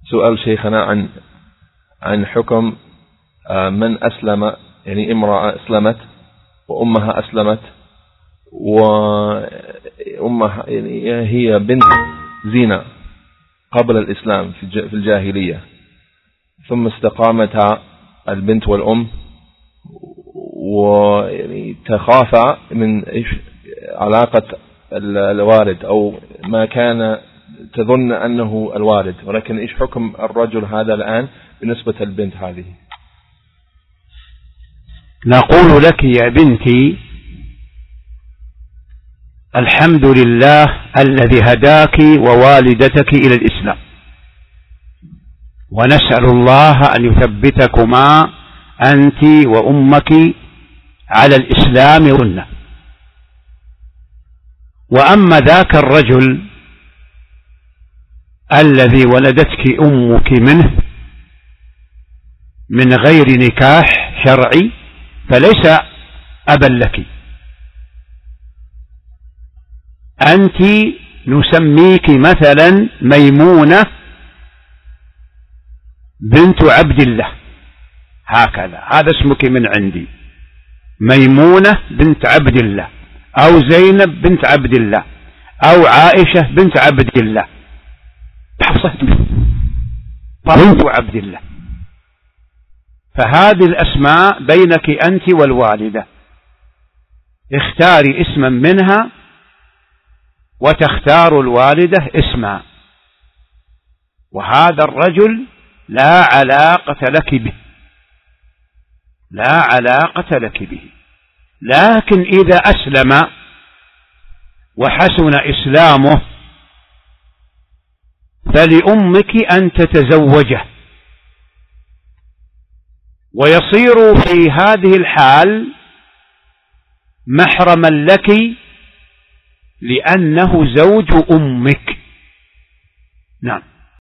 سؤال شيخنا عن حكم من أسلم، يعني امرأة أسلمت وأمها أسلمت، وأمها يعني هي بنت زنا قبل الإسلام في الجاهلية، ثم استقامتا البنت والأم، ويعني تخافا من علاقة الوالد أو ما كان تظن أنه الوالد، ولكن إيش حكم الرجل هذا الآن بالنسبة للبنت هذه؟ نقول لك يا بنتي الحمد لله الذي هداك ووالدتك إلى الإسلام، ونسأل الله أن يثبتكما أنت وأمك على الإسلام والسنة. وأما ذاك الرجل الذي ولدتك أمك منه من غير نكاح شرعي فليس أبا لك، أنت نسميك مثلا ميمونة بنت عبد الله، هكذا هذا اسمك من عندي، ميمونة بنت عبد الله، أو زينب بنت عبد الله، أو عائشة بنت عبد الله، حفصة بنت عبد الله. فهذه الأسماء بينك أنت والوالدة، اختاري اسما منها وتختار الوالدة اسما، وهذا الرجل لا علاقة لك به، لا علاقة لك به. لكن إذا أسلم وحسن إسلامه فلأمك أن تتزوجه، ويصير في هذه الحال محرما لك لأنه زوج أمك. نعم.